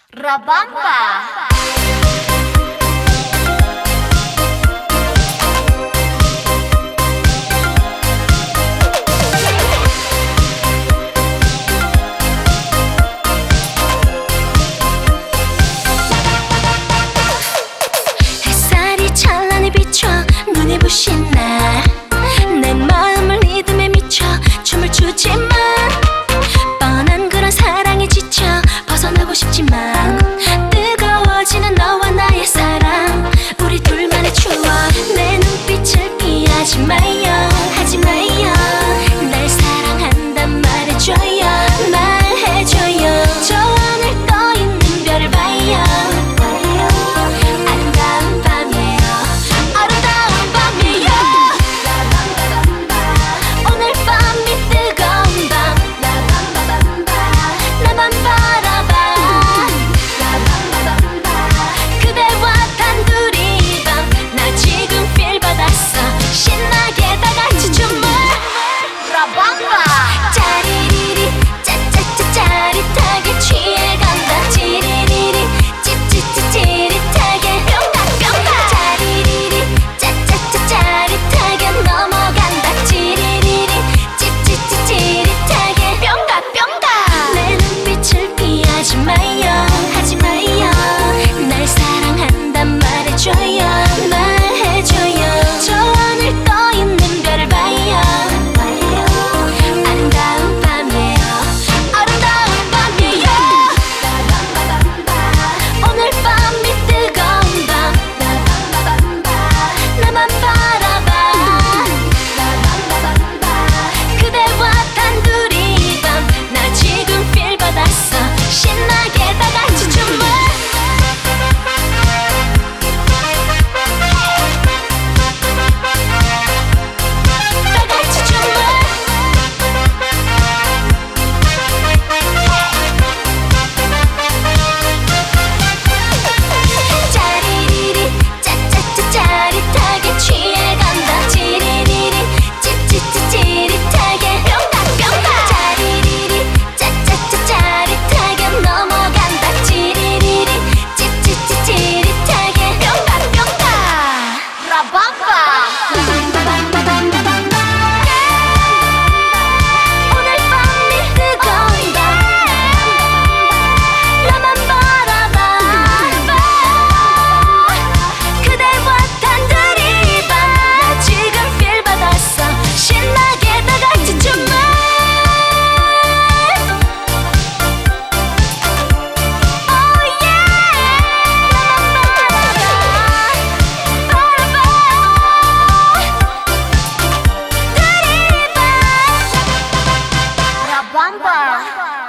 라밤바. 햇살이 찬란히 비춰 눈이 부신 날 내 마음을 리듬에 미쳐 춤을 추지만 뻔한 그런 사랑에 지쳐 벗어나고 싶지만 뜨거워지는 너와 나의 사랑 우리 둘만의 추억 내 눈빛을 피하지 마요 하지 마요 날 사랑한단 말해줘요 말해줘요 저 하늘 떠있는 별을 봐요 아름다운 밤이에요 아름다운 밤이에요 오늘 밤이 뜨거운 밤 나만 바라봐 그대와 단둘이 밤 나 지금 필 받았어 신나게 다 같이 춤을 라밤바. 짜리리리 짜짜짜 짜릿하게 취해간다 찌리리리 찌찌찌 찌릿하게 뿅가 짜리리리 짜짜짜 짜릿하게 넘어간다 찌리리리 찌찌찌 찌릿하게 뿅가 내 눈빛을 피하지 마요 하지 마요 날 사랑한단 말해줘요 말해줘요 저 하늘 떠있는 별을 봐요 아름다운 밤이에요 아름다운 밤이에요 오늘 밤이 뜨거운 밤 나만 바라봐 그대와 단둘이 밤 나 지금 필 받았어 신나게 다 같이 춤을 다 같이 춤을 짜리리리 짜짜짜 짜릿하게 취해간다 찌리리리 찌찌찌 찌릿하게 뿅가 짜리리리 짜짜짜 짜릿하게 넘어간다 찌리리리 찌찌찌 찌릿하게 뿅가 라밤바. 오늘 밤이 뜨거운 밤 나만 바라봐 그대와 단둘이 밤 나 지금 필 받았어 신나게 다 같이 춤을 Oh yeah 나만 바라봐 둘이 밤 라밤바.